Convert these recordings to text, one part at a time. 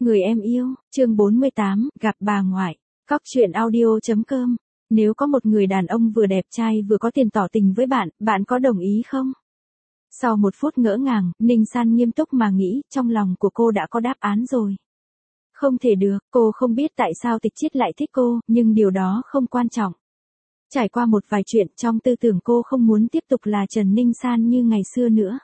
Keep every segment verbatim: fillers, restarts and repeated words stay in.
Người em yêu, chương bốn mươi tám, gặp bà ngoại. Cóc truyện audio chấm com. Nếu có một người đàn ông vừa đẹp trai vừa có tiền tỏ tình với bạn, bạn có đồng ý không? Sau một phút ngỡ ngàng, Ninh San nghiêm túc mà nghĩ, trong lòng của cô đã có đáp án rồi. Không thể được, cô không biết tại sao Tịch Chiết lại thích cô, nhưng điều đó không quan trọng. Trải qua một vài chuyện, trong tư tưởng cô không muốn tiếp tục là Trần Ninh San như ngày xưa nữa.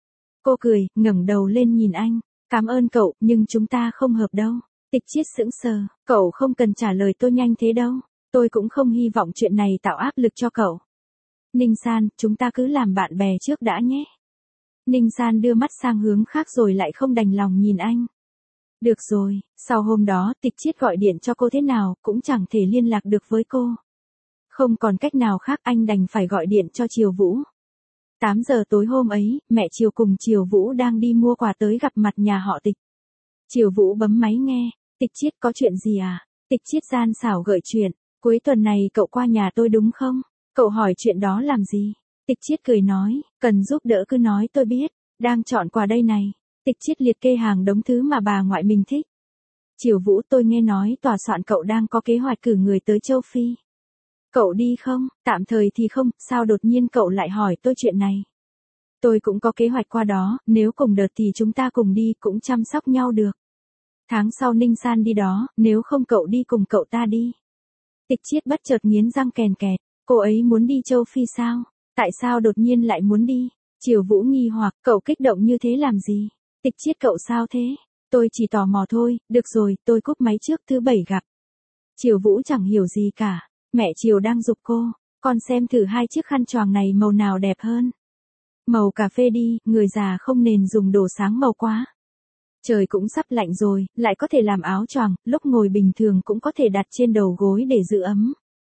Cô cười, ngẩng đầu lên nhìn anh. Cảm ơn cậu, nhưng chúng ta không hợp đâu. Tịch Chiết sững sờ, cậu không cần trả lời tôi nhanh thế đâu. Tôi cũng không hy vọng chuyện này tạo áp lực cho cậu. Ninh San, chúng ta cứ làm bạn bè trước đã nhé. Ninh San đưa mắt sang hướng khác rồi lại không đành lòng nhìn anh. Được rồi, sau hôm đó Tịch Chiết gọi điện cho cô thế nào cũng chẳng thể liên lạc được với cô. Không còn cách nào khác anh đành phải gọi điện cho Triều Vũ. tám giờ tối hôm ấy, mẹ Triều cùng Triều Vũ đang đi mua quà tới gặp mặt nhà họ Tịch. Triều Vũ bấm máy nghe, Tịch Chiết có chuyện gì à? Tịch Chiết gian xảo gợi chuyện, cuối tuần này cậu qua nhà tôi đúng không? Cậu hỏi chuyện đó làm gì? Tịch Chiết cười nói, cần giúp đỡ cứ nói tôi biết, đang chọn quà đây này. Tịch Chiết liệt kê hàng đống thứ mà bà ngoại mình thích. Triều Vũ, tôi nghe nói tòa soạn cậu đang có kế hoạch cử người tới châu Phi. Cậu đi không? Tạm thời thì không, sao đột nhiên cậu lại hỏi tôi chuyện này? Tôi cũng có kế hoạch qua đó, nếu cùng đợt thì chúng ta cùng đi cũng chăm sóc nhau được. Tháng sau Ninh San đi đó, nếu không cậu đi cùng cậu ta đi. Tịch Chiết bất chợt nghiến răng kèn kẹt, cô ấy muốn đi châu Phi sao? Tại sao đột nhiên lại muốn đi? Triều Vũ nghi hoặc, cậu kích động như thế làm gì? Tịch Chiết cậu sao thế? Tôi chỉ tò mò thôi, được rồi, tôi cúp máy trước, thứ bảy gặp. Triều Vũ chẳng hiểu gì cả. Mẹ Triều đang giục cô, con xem thử hai chiếc khăn choàng này màu nào đẹp hơn. Màu cà phê đi, người già không nên dùng đồ sáng màu quá. Trời cũng sắp lạnh rồi, lại có thể làm áo choàng, lúc ngồi bình thường cũng có thể đặt trên đầu gối để giữ ấm.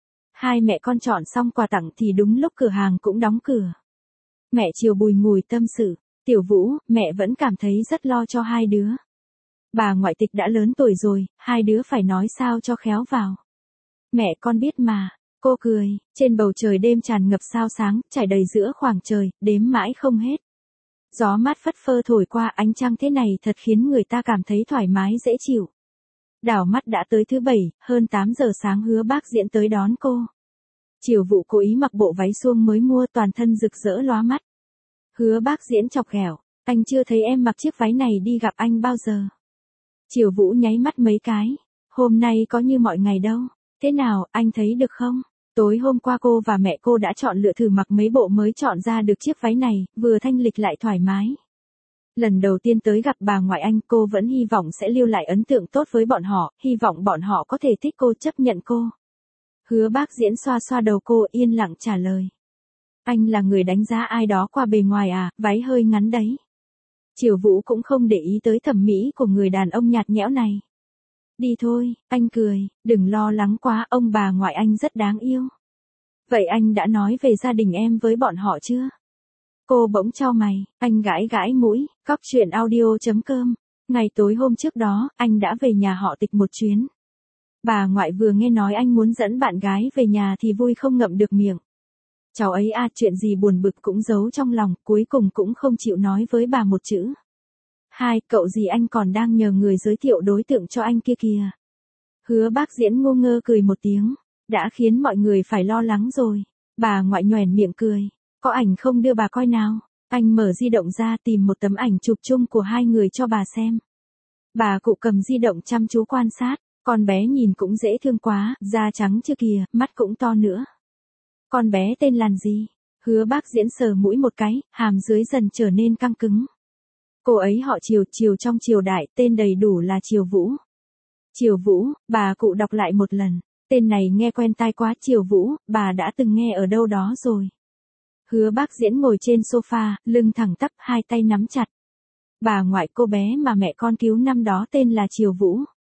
Hai mẹ con chọn xong quà tặng thì đúng lúc cửa hàng cũng đóng cửa. Mẹ Triều bùi ngùi tâm sự, Tiểu Vũ, mẹ vẫn cảm thấy rất lo cho hai đứa. Bà ngoại Tịch đã lớn tuổi rồi, hai đứa phải nói sao cho khéo vào. Mẹ con biết mà, cô cười, trên bầu trời đêm tràn ngập sao sáng, trải đầy giữa khoảng trời, đếm mãi không hết. Gió mát phất phơ thổi qua, ánh trăng thế này thật khiến người ta cảm thấy thoải mái dễ chịu. Đảo mắt đã tới thứ bảy, hơn tám giờ sáng Hứa Bác Diễn tới đón cô. Triều Vũ cố ý mặc bộ váy suông mới mua, toàn thân rực rỡ lóa mắt. Hứa Bác Diễn chọc ghẹo, anh chưa thấy em mặc chiếc váy này đi gặp anh bao giờ. Triều Vũ nháy mắt mấy cái, hôm nay có như mọi ngày đâu. Thế nào, anh thấy được không? Tối hôm qua cô và mẹ cô đã chọn lựa thử mặc mấy bộ mới chọn ra được chiếc váy này, vừa thanh lịch lại thoải mái. Lần đầu tiên tới gặp bà ngoại anh, cô vẫn hy vọng sẽ lưu lại ấn tượng tốt với bọn họ, hy vọng bọn họ có thể thích cô, chấp nhận cô. Hứa Bác Diễn xoa xoa đầu cô, yên lặng trả lời. Anh là người đánh giá ai đó qua bề ngoài à, váy hơi ngắn đấy. Triều Vũ cũng không để ý tới thẩm mỹ của người đàn ông nhạt nhẽo này. Đi thôi, anh cười, đừng lo lắng quá, ông bà ngoại anh rất đáng yêu. Vậy anh đã nói về gia đình em với bọn họ chưa? Cô bỗng chau mày, anh gãi gãi mũi, cóc truyện audio chấm com. Ngày tối hôm trước đó, anh đã về nhà họ Tịch một chuyến. Bà ngoại vừa nghe nói anh muốn dẫn bạn gái về nhà thì vui không ngậm được miệng. Cháu ấy à, chuyện gì buồn bực cũng giấu trong lòng, cuối cùng cũng không chịu nói với bà một chữ. Hai, cậu gì anh còn đang nhờ người giới thiệu đối tượng cho anh kia kìa. Hứa Bác Diễn ngu ngơ cười một tiếng, đã khiến mọi người phải lo lắng rồi. Bà ngoại nhoẻn miệng cười, có ảnh không đưa bà coi nào. Anh mở di động ra tìm một tấm ảnh chụp chung của hai người cho bà xem. Bà cụ cầm di động chăm chú quan sát, con bé nhìn cũng dễ thương quá, da trắng chưa kìa, mắt cũng to nữa. Con bé tên là gì? Hứa Bác Diễn sờ mũi một cái, hàm dưới dần trở nên căng cứng. Cô ấy họ Triều, Triều trong triều đại, tên đầy đủ là Triều Vũ. Triều Vũ, bà cụ đọc lại một lần, tên này nghe quen tai quá. Triều Vũ, bà đã từng nghe ở đâu đó rồi. Hứa Bác Diễn ngồi trên sofa, lưng thẳng tắp, hai tay nắm chặt. Bà ngoại cô bé mà mẹ con cứu năm đó tên là Triều Vũ.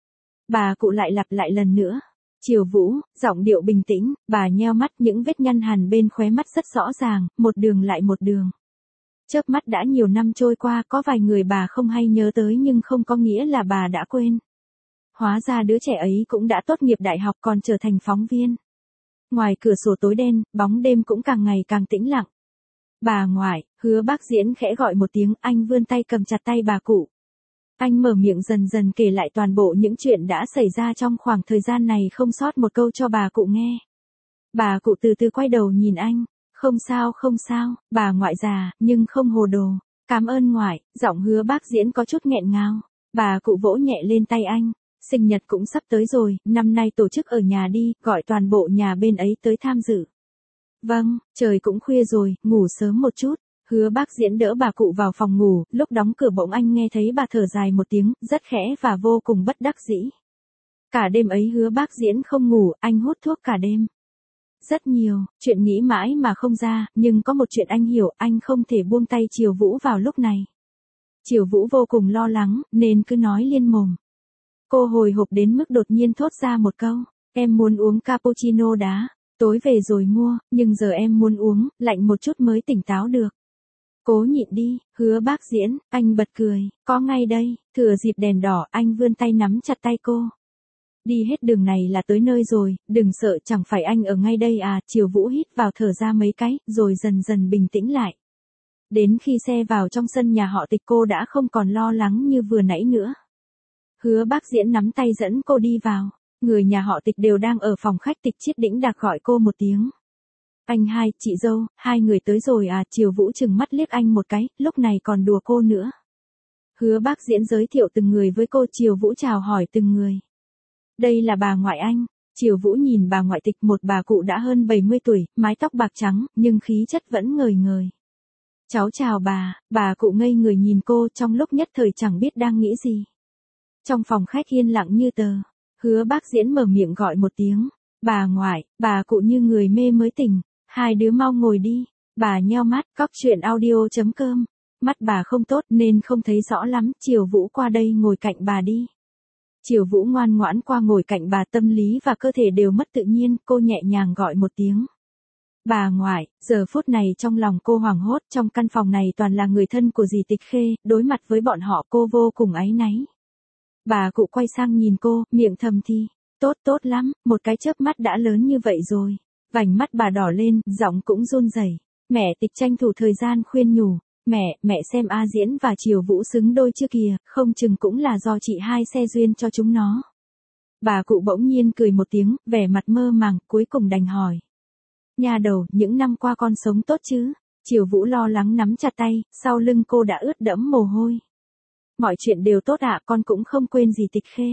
Bà cụ lại lặp lại lần nữa. Triều Vũ, giọng điệu bình tĩnh, bà nheo mắt, những vết nhăn hằn bên khóe mắt rất rõ ràng, một đường lại một đường. Chớp mắt đã nhiều năm trôi qua, có vài người bà không hay nhớ tới nhưng không có nghĩa là bà đã quên. Hóa ra đứa trẻ ấy cũng đã tốt nghiệp đại học còn trở thành phóng viên. Ngoài cửa sổ tối đen, bóng đêm cũng càng ngày càng tĩnh lặng. Bà ngoại, Hứa Bác Diễn khẽ gọi một tiếng, anh vươn tay cầm chặt tay bà cụ. Anh mở miệng dần dần kể lại toàn bộ những chuyện đã xảy ra trong khoảng thời gian này không sót một câu cho bà cụ nghe. Bà cụ từ từ quay đầu nhìn anh. Không sao không sao, bà ngoại già, nhưng không hồ đồ. Cảm ơn ngoại, giọng Hứa Bác Diễn có chút nghẹn ngào. Bà cụ vỗ nhẹ lên tay anh. Sinh nhật cũng sắp tới rồi, năm nay tổ chức ở nhà đi, gọi toàn bộ nhà bên ấy tới tham dự. Vâng, trời cũng khuya rồi, ngủ sớm một chút. Hứa Bác Diễn đỡ bà cụ vào phòng ngủ, lúc đóng cửa bỗng anh nghe thấy bà thở dài một tiếng, rất khẽ và vô cùng bất đắc dĩ. Cả đêm ấy Hứa Bác Diễn không ngủ, anh hút thuốc cả đêm. Rất nhiều, chuyện nghĩ mãi mà không ra, nhưng có một chuyện anh hiểu, anh không thể buông tay Triều Vũ vào lúc này. Triều Vũ vô cùng lo lắng, nên cứ nói liên mồm. Cô hồi hộp đến mức đột nhiên thốt ra một câu, em muốn uống cappuccino đá, tối về rồi mua, nhưng giờ em muốn uống, lạnh một chút mới tỉnh táo được. Cố nhịn đi, Hứa Bác Diễn, anh bật cười, có ngay đây, thừa dịp đèn đỏ anh vươn tay nắm chặt tay cô. Đi hết đường này là tới nơi rồi, đừng sợ, chẳng phải anh ở ngay đây à. Triều Vũ hít vào thở ra mấy cái, rồi dần dần bình tĩnh lại. Đến khi xe vào trong sân nhà họ Tịch cô đã không còn lo lắng như vừa nãy nữa. Hứa Bác Diễn nắm tay dẫn cô đi vào, người nhà họ Tịch đều đang ở phòng khách. Tịch Chiết Đĩnh Đạc gọi cô một tiếng. Anh hai, chị dâu, hai người tới rồi à. Triều Vũ trừng mắt liếc anh một cái, lúc này còn đùa cô nữa. Hứa Bác Diễn giới thiệu từng người với cô. Triều Vũ chào hỏi từng người. Đây là bà ngoại anh. Triều Vũ nhìn bà ngoại Tịch, một bà cụ đã hơn bảy mươi tuổi, mái tóc bạc trắng, nhưng khí chất vẫn ngời ngời. Cháu chào bà, bà cụ ngây người nhìn cô, trong lúc nhất thời chẳng biết đang nghĩ gì. Trong phòng khách yên lặng như tờ, Hứa Bác Diễn mở miệng gọi một tiếng. Bà ngoại, bà cụ như người mê mới tỉnh. Hai đứa mau ngồi đi. Bà nheo mắt, cóc truyện audio chấm com. Mắt bà không tốt nên không thấy rõ lắm. Triều Vũ qua đây ngồi cạnh bà đi. Triều Vũ ngoan ngoãn qua ngồi cạnh bà, tâm lý và cơ thể đều mất tự nhiên, cô nhẹ nhàng gọi một tiếng. Bà ngoại, giờ phút này trong lòng cô hoảng hốt, trong căn phòng này toàn là người thân của dì Tịch Khê, đối mặt với bọn họ cô vô cùng áy náy. Bà cụ quay sang nhìn cô, miệng thầm thì, tốt tốt lắm, một cái chớp mắt đã lớn như vậy rồi. Vành mắt bà đỏ lên, giọng cũng run rẩy. Mẹ Tịch tranh thủ thời gian khuyên nhủ. Mẹ, mẹ xem A Diễn và Triều Vũ xứng đôi chưa kìa, không chừng cũng là do chị hai xe duyên cho chúng nó. Bà cụ bỗng nhiên cười một tiếng, vẻ mặt mơ màng, cuối cùng đành hỏi. Nhà đầu, những năm qua con sống tốt chứ? Triều Vũ lo lắng nắm chặt tay, sau lưng cô đã ướt đẫm mồ hôi. Mọi chuyện đều tốt ạ, con cũng không quên gì Tịch Khê.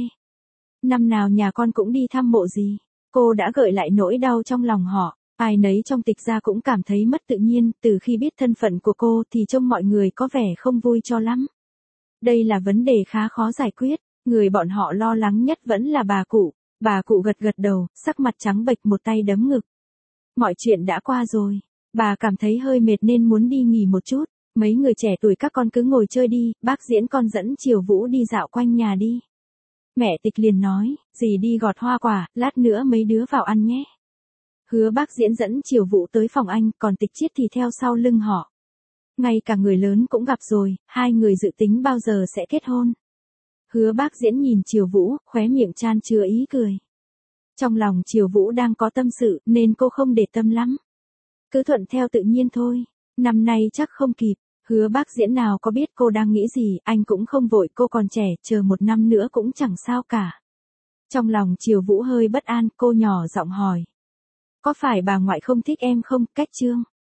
Năm nào nhà con cũng đi thăm mộ gì. Cô đã gợi lại nỗi đau trong lòng họ. Ai nấy trong Tịch gia cũng cảm thấy mất tự nhiên, từ khi biết thân phận của cô thì trông mọi người có vẻ không vui cho lắm. Đây là vấn đề khá khó giải quyết, người bọn họ lo lắng nhất vẫn là bà cụ. Bà cụ gật gật đầu, sắc mặt trắng bệch, một tay đấm ngực. Mọi chuyện đã qua rồi, bà cảm thấy hơi mệt nên muốn đi nghỉ một chút. Mấy người trẻ tuổi các con cứ ngồi chơi đi, bác Diễn con dẫn Triều Vũ đi dạo quanh nhà đi. Mẹ Tịch liền nói, dì đi gọt hoa quả, lát nữa mấy đứa vào ăn nhé. Hứa Bác Diễn dẫn Triều Vũ tới phòng anh, còn Tịch Chiết thì theo sau lưng họ. Ngay cả người lớn cũng gặp rồi, hai người dự tính bao giờ sẽ kết hôn. Hứa Bác Diễn nhìn Triều Vũ, khóe miệng chan chứa ý cười. Trong lòng Triều Vũ đang có tâm sự, nên cô không để tâm lắm. Cứ thuận theo tự nhiên thôi, năm nay chắc không kịp. Hứa Bác Diễn nào có biết cô đang nghĩ gì, anh cũng không vội, cô còn trẻ, chờ một năm nữa cũng chẳng sao cả. Trong lòng Triều Vũ hơi bất an, cô nhỏ giọng hỏi. Có phải bà ngoại không thích em không? Cách chương